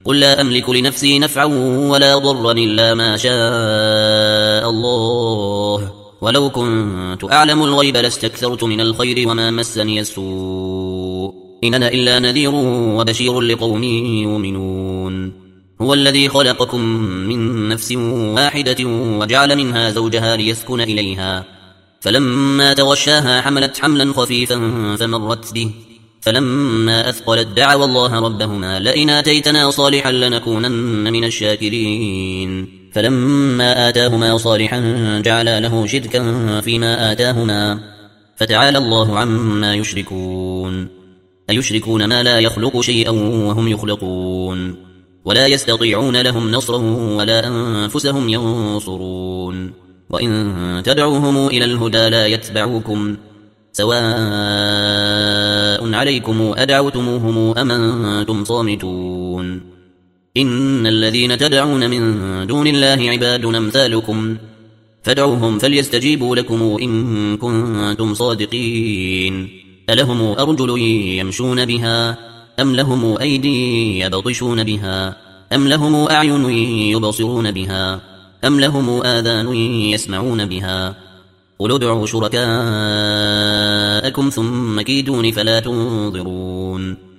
قل لا أملك لنفسي نفعا ولا ضرا إلا ما شاء الله، ولو كنت أعلم الغيب لاستكثرت من الخير وما مسني السوء، إن أنا إلا نذير وبشير لقوم يؤمنون. هو الذي خلقكم من نفس واحدة وجعل منها زوجها ليسكن إليها، فلما تغشاها حملت حملا خفيفا فمرت به، فلما أثقلت دعوا الله ربهما لئن آتيتنا صالحا لنكونن من الشاكرين، فلما آتاهما صالحا جعلا له شركا فيما آتاهما، فتعالى الله عما يشركون. أيشركون ما لا يخلق شيئا وهم يخلقون، ولا يستطيعون لهم نصرا ولا أنفسهم ينصرون، وإن تدعوهم إلى الهدى لا يتبعوكم، سواء عليكم أدعوتموهم أم أنتم صامتون. إن الذين تدعون من دون الله عباد أمثالكم، فادعوهم فليستجيبوا لكم إن كنتم صادقين. ألهم أرجل يمشون بها أم لهم أيدي يبطشون بها أم لهم أعين يبصرون بها أم لهم آذان يسمعون بها؟ قل ادعوا شركاءكم ثم كيدون فلا تنظرون.